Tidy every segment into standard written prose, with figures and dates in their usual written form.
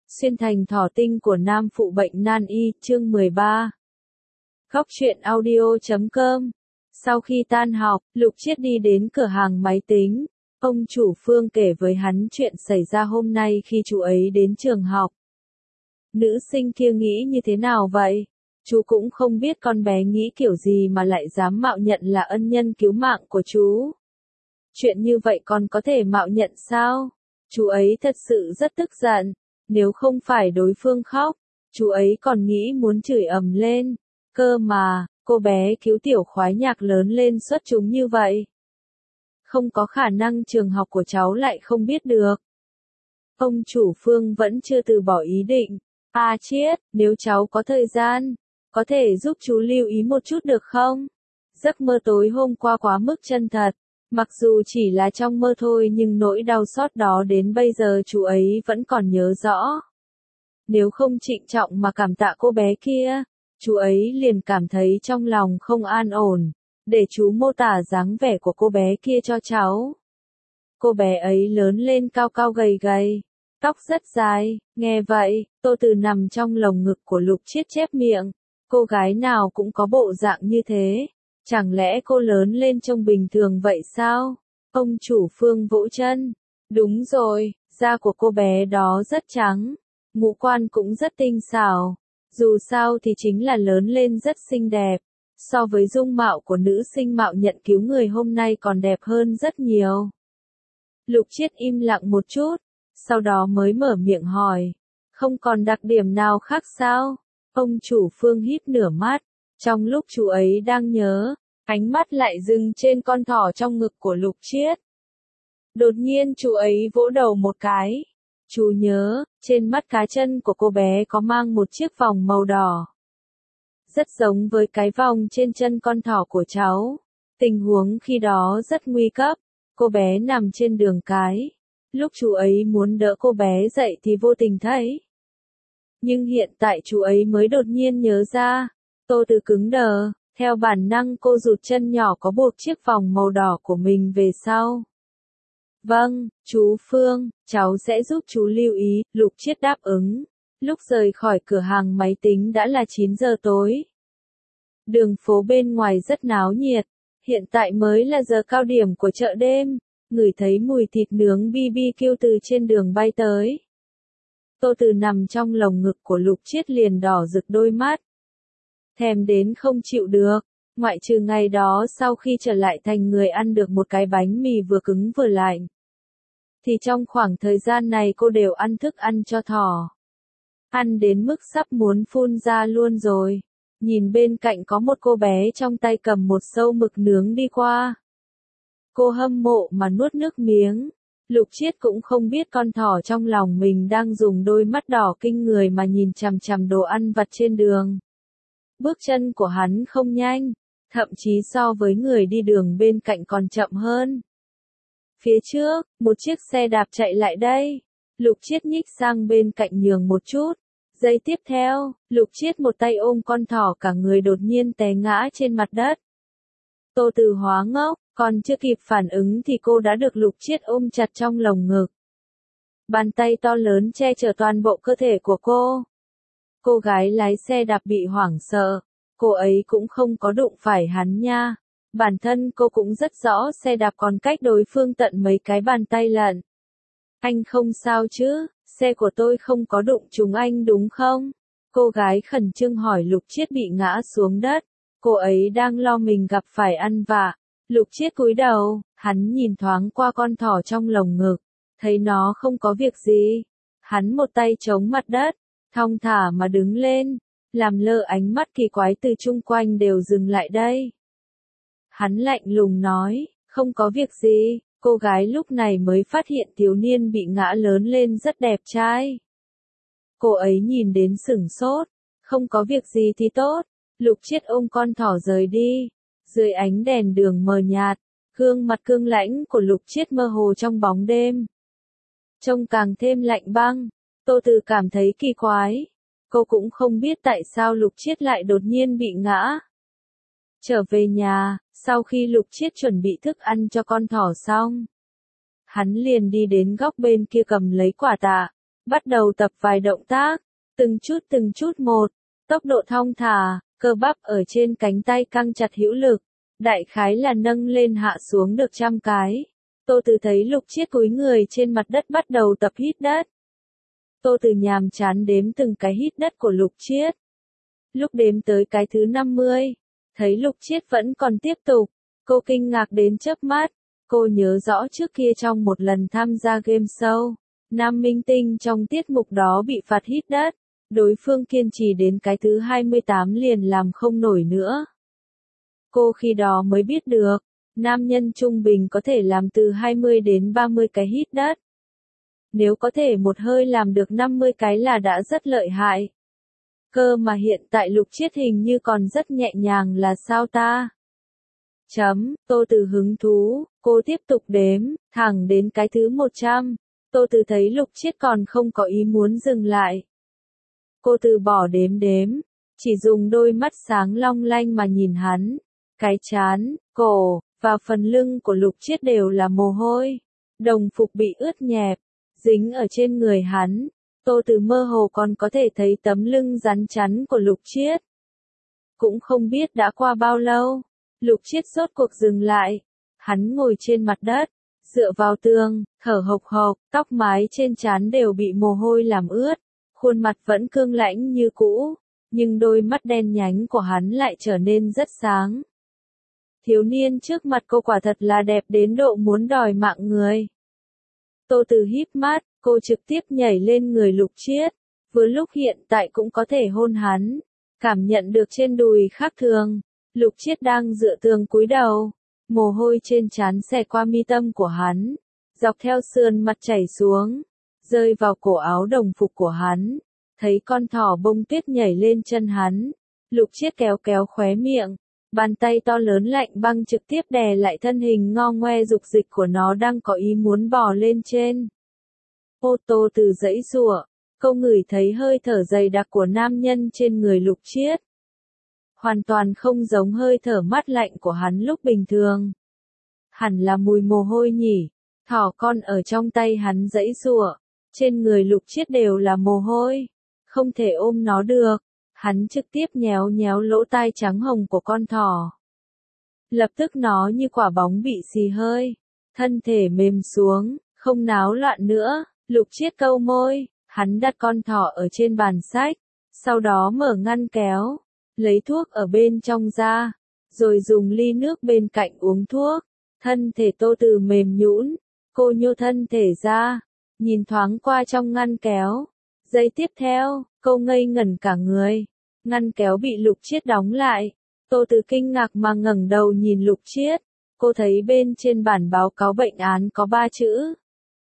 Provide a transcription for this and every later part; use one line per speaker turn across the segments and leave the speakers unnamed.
Xuyên thành thỏ tinh của nam phụ bệnh nan y, chương 13. Góc truyện audio.com. Sau khi tan học, Lục Chiết đi đến cửa hàng máy tính. Ông chủ Phương kể với hắn chuyện xảy ra hôm nay khi chú ấy đến trường học. Nữ sinh kia nghĩ như thế nào vậy? Chú cũng không biết con bé nghĩ kiểu gì mà lại dám mạo nhận là ân nhân cứu mạng của chú. Chuyện như vậy còn có thể mạo nhận sao? Chú ấy thật sự rất tức giận. Nếu không phải đối phương khóc, chú ấy còn nghĩ muốn chửi ầm lên. Cơ mà, cô bé cứu tiểu khoái nhạc lớn lên xuất chúng như vậy. Không có khả năng trường học của cháu lại không biết được. Ông chủ Phương vẫn chưa từ bỏ ý định. Chiết, nếu cháu có thời gian, có thể giúp chú lưu ý một chút được không? Giấc mơ tối hôm qua quá mức chân thật. Mặc dù chỉ là trong mơ thôi nhưng nỗi đau xót đó đến bây giờ chú ấy vẫn còn nhớ rõ. Nếu không trịnh trọng mà cảm tạ cô bé kia, chú ấy liền cảm thấy trong lòng không an ổn. Để chú mô tả dáng vẻ của cô bé kia cho cháu. Cô bé ấy lớn lên cao cao gầy gầy, tóc rất dài. Nghe vậy, Tô Từ nằm trong lồng ngực của Lục Chiết chép miệng. Cô gái nào cũng có bộ dạng như thế. Chẳng lẽ cô lớn lên trông bình thường vậy sao? Ông chủ Phương vỗ chân. Đúng rồi, da của cô bé đó rất trắng. Ngũ quan cũng rất tinh xảo. Dù sao thì chính là lớn lên rất xinh đẹp. So với dung mạo của nữ sinh mạo nhận cứu người hôm nay còn đẹp hơn rất nhiều. Lục Chiết im lặng một chút, sau đó mới mở miệng hỏi. Không còn đặc điểm nào khác sao? Ông chủ Phương híp nửa mắt. Trong lúc chú ấy đang nhớ, ánh mắt lại dừng trên con thỏ trong ngực của Lục Chiết. Đột nhiên chú ấy vỗ đầu một cái. Chú nhớ, trên mắt cá chân của cô bé có mang một chiếc vòng màu đỏ. Rất giống với cái vòng trên chân con thỏ của cháu. Tình huống khi đó rất nguy cấp. Cô bé nằm trên đường cái. Lúc chú ấy muốn đỡ cô bé dậy thì vô tình thấy. Nhưng hiện tại chú ấy mới đột nhiên nhớ ra. Tô Từ cứng đờ. Theo bản năng cô rụt chân nhỏ có buộc chiếc vòng màu đỏ của mình về sau. Vâng, chú Phương, cháu sẽ giúp chú lưu ý, Lục Chiết đáp ứng. Lúc rời khỏi cửa hàng máy tính đã là 9 giờ tối. Đường phố bên ngoài rất náo nhiệt, hiện tại mới là giờ cao điểm của chợ đêm, ngửi thấy mùi thịt nướng BBQ từ trên đường bay tới. Tô Từ nằm trong lồng ngực của Lục Chiết liền đỏ rực đôi mắt. Thèm đến không chịu được, ngoại trừ ngày đó sau khi trở lại thành người ăn được một cái bánh mì vừa cứng vừa lạnh. Thì trong khoảng thời gian này cô đều ăn thức ăn cho thỏ. Ăn đến mức sắp muốn phun ra luôn rồi. Nhìn bên cạnh có một cô bé trong tay cầm một sâu mực nướng đi qua. Cô hâm mộ mà nuốt nước miếng. Lục Chiết cũng không biết con thỏ trong lòng mình đang dùng đôi mắt đỏ kinh người mà nhìn chằm chằm đồ ăn vặt trên đường. Bước chân của hắn không nhanh, thậm chí so với người đi đường bên cạnh còn chậm hơn. Phía trước, một chiếc xe đạp chạy lại đây. Lục Chiết nhích sang bên cạnh nhường một chút. Giây tiếp theo, Lục Chiết một tay ôm con thỏ cả người đột nhiên té ngã trên mặt đất. Tô Từ hóa ngốc, còn chưa kịp phản ứng thì cô đã được Lục Chiết ôm chặt trong lồng ngực. Bàn tay to lớn che chở toàn bộ cơ thể của cô. Cô gái lái xe đạp bị hoảng sợ. Cô ấy cũng không có đụng phải hắn nha. Bản thân cô cũng rất rõ xe đạp còn cách đối phương tận mấy cái bàn tay lận. Anh không sao chứ, xe của tôi không có đụng trúng anh đúng không? Cô gái khẩn trương hỏi. Lục Chiết bị ngã xuống đất. Cô ấy đang lo mình gặp phải ăn vạ. Lục Chiết cúi đầu, hắn nhìn thoáng qua con thỏ trong lồng ngực. Thấy nó không có việc gì. Hắn một tay chống mặt đất, thong thả mà đứng lên. Làm lơ ánh mắt kỳ quái từ chung quanh đều dừng lại đây. Hắn lạnh lùng nói, không có việc gì. Cô gái lúc này mới phát hiện thiếu niên bị ngã lớn lên rất đẹp trai. Cô ấy nhìn đến sửng sốt. Không có việc gì thì tốt. Lục Chiết ôm con thỏ rời đi. Dưới ánh đèn đường mờ nhạt, gương mặt cương lãnh của Lục Chiết mơ hồ trong bóng đêm. Trông càng thêm lạnh băng. Tô Từ cảm thấy kỳ quái. Cô cũng không biết tại sao Lục Chiết lại đột nhiên bị ngã. Trở về nhà, sau khi Lục Chiết chuẩn bị thức ăn cho con thỏ xong, hắn liền đi đến góc bên kia cầm lấy quả tạ, Bắt đầu tập vài động tác, từng chút một, tốc độ thong thả, cơ bắp ở trên cánh tay căng chặt hữu lực, đại khái là nâng lên hạ xuống được 100 cái. Tô Từ thấy Lục Chiết cúi người trên mặt đất bắt đầu tập hít đất. Tô Từ nhàm chán đếm từng cái hít đất của Lục Chiết. Lúc đếm tới cái thứ 50, thấy Lục Chiết vẫn còn tiếp tục, cô kinh ngạc đến chớp mắt. Cô nhớ rõ trước kia trong một lần tham gia game show, nam minh tinh trong tiết mục đó bị phạt hít đất, đối phương kiên trì đến cái thứ 28 liền làm không nổi nữa. Cô khi đó mới biết được, nam nhân trung bình có thể làm từ 20 đến 30 cái hít đất. Nếu có thể một hơi làm được 50 cái là đã rất lợi hại. Cơ mà hiện tại Lục Chiết hình như còn rất nhẹ nhàng là sao ta? Tô Từ hứng thú, cô tiếp tục đếm, thẳng đến cái thứ 100. Tô Từ thấy Lục Chiết còn không có ý muốn dừng lại. Cô từ bỏ đếm, chỉ dùng đôi mắt sáng long lanh mà nhìn hắn. Cái trán, cổ, và phần lưng của Lục Chiết đều là mồ hôi. Đồng phục bị ướt nhẹp, dính ở trên người hắn. Tô Từ mơ hồ còn có thể thấy tấm lưng rắn chắn của Lục Chiết. Cũng không biết đã qua bao lâu, Lục Chiết rốt cuộc dừng lại. Hắn ngồi trên mặt đất, dựa vào tường, thở hộc hộc, tóc mái trên trán đều bị mồ hôi làm ướt. Khuôn mặt vẫn cương lãnh như cũ, nhưng đôi mắt đen nhánh của hắn lại trở nên rất sáng. Thiếu niên trước mặt cô quả thật là đẹp đến độ muốn đòi mạng người. Tô Từ híp mắt, cô trực tiếp nhảy lên người Lục Chiết, vừa lúc hiện tại cũng có thể hôn hắn. Cảm nhận được trên đùi khác thường, Lục Chiết đang dựa tường cúi đầu, mồ hôi trên trán xẹt qua mi tâm của hắn, dọc theo sườn mặt chảy xuống, rơi vào cổ áo đồng phục của hắn. Thấy con thỏ bông tuyết nhảy lên chân hắn, Lục Chiết kéo kéo khóe miệng, bàn tay to lớn lạnh băng trực tiếp đè lại thân hình ngo ngoe dục dịch của nó đang có ý muốn bò lên trên. Ô Tô Từ giãy giụa, cô ngửi thấy hơi thở dày đặc của nam nhân trên người Lục Chiết. Hoàn toàn không giống hơi thở mát lạnh của hắn lúc bình thường. Hẳn là mùi mồ hôi nhỉ, thỏ con ở trong tay hắn giãy giụa, trên người Lục Chiết đều là mồ hôi, không thể ôm nó được. Hắn trực tiếp nhéo nhéo lỗ tai trắng hồng của con thỏ. Lập tức nó như quả bóng bị xì hơi, thân thể mềm xuống, không náo loạn nữa. Lục Chiết câu môi, hắn đặt con thỏ ở trên bàn sách, sau đó mở ngăn kéo, lấy thuốc ở bên trong ra, rồi dùng ly nước bên cạnh uống thuốc. Thân thể Tô Từ mềm nhũn, cô nhô thân thể ra, nhìn thoáng qua trong ngăn kéo. Giây tiếp theo, cô ngây ngẩn cả người. Ngăn kéo bị Lục Chiết đóng lại. Tô Từ kinh ngạc mà ngẩng đầu nhìn Lục Chiết. Cô thấy bên trên bản báo cáo bệnh án có 3 chữ.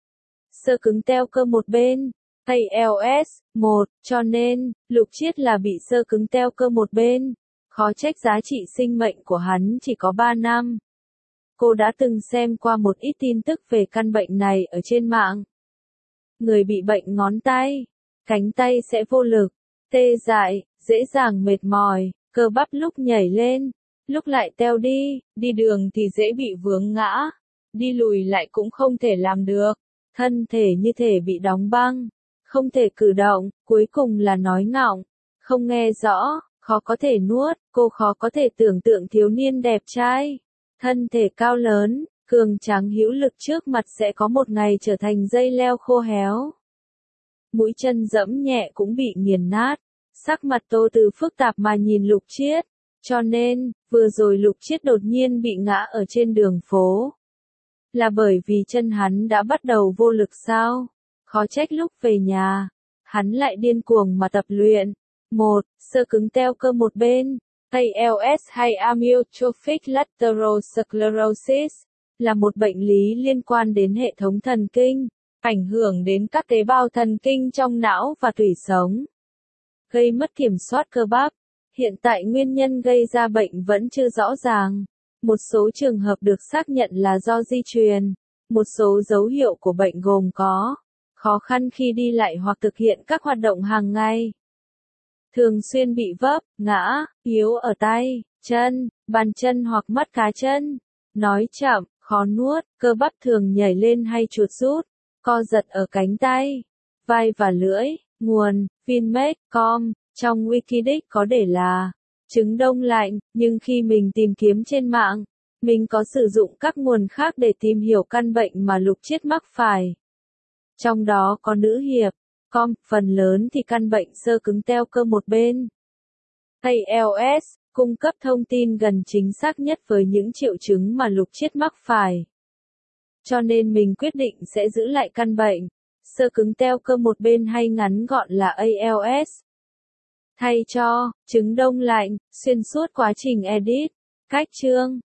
Xơ cứng teo cơ một bên, ALS, 1, cho nên, Lục Chiết là bị xơ cứng teo cơ một bên. Khó trách giá trị sinh mệnh của hắn chỉ có 3 năm. Cô đã từng xem qua một ít tin tức về căn bệnh này ở trên mạng. Người bị bệnh ngón tay, cánh tay sẽ vô lực, tê dại, dễ dàng mệt mỏi, cơ bắp lúc nhảy lên, lúc lại teo đi, đi đường thì dễ bị vướng ngã, đi lùi lại cũng không thể làm được, thân thể như thể bị đóng băng, không thể cử động, cuối cùng là nói ngọng, không nghe rõ, khó có thể nuốt. Cô khó có thể tưởng tượng thiếu niên đẹp trai, thân thể cao lớn, cường tráng hữu lực trước mặt sẽ có một ngày trở thành dây leo khô héo. Mũi chân dẫm nhẹ cũng bị nghiền nát. Sắc mặt Tô Từ phức tạp mà nhìn Lục Chiết, cho nên, vừa rồi Lục Chiết đột nhiên bị ngã ở trên đường phố. Là bởi vì chân hắn đã bắt đầu vô lực sao? Khó trách lúc về nhà, hắn lại điên cuồng mà tập luyện. 1. Xơ cứng teo cơ một bên, ALS hay Amyotrophic Lateral Sclerosis, là một bệnh lý liên quan đến hệ thống thần kinh, ảnh hưởng đến các tế bào thần kinh trong não và tủy sống. Gây mất kiểm soát cơ bắp. Hiện tại nguyên nhân gây ra bệnh vẫn chưa rõ ràng. Một số trường hợp được xác nhận là do di truyền. Một số dấu hiệu của bệnh gồm có khó khăn khi đi lại hoặc thực hiện các hoạt động hàng ngày. Thường xuyên bị vấp, ngã, yếu ở tay, chân, bàn chân hoặc mắt cá chân. Nói chậm, khó nuốt, cơ bắp thường nhảy lên hay chuột rút, co giật ở cánh tay. vai và lưỡi. Nguồn: Vinmed.com. Trong Wikidex có để là trứng đông lạnh, nhưng khi mình tìm kiếm trên mạng, mình có sử dụng các nguồn khác để tìm hiểu căn bệnh mà Lục Chiết mắc phải. Trong đó có nữ hiệp. Phần lớn thì căn bệnh xơ cứng teo cơ một bên. ALS cung cấp thông tin gần chính xác nhất với những triệu chứng mà Lục Chiết mắc phải. Cho nên mình quyết định sẽ giữ lại căn bệnh xơ cứng teo cơ một bên hay ngắn gọn là ALS. Thay cho trứng đông lạnh, xuyên suốt quá trình edit, cách chương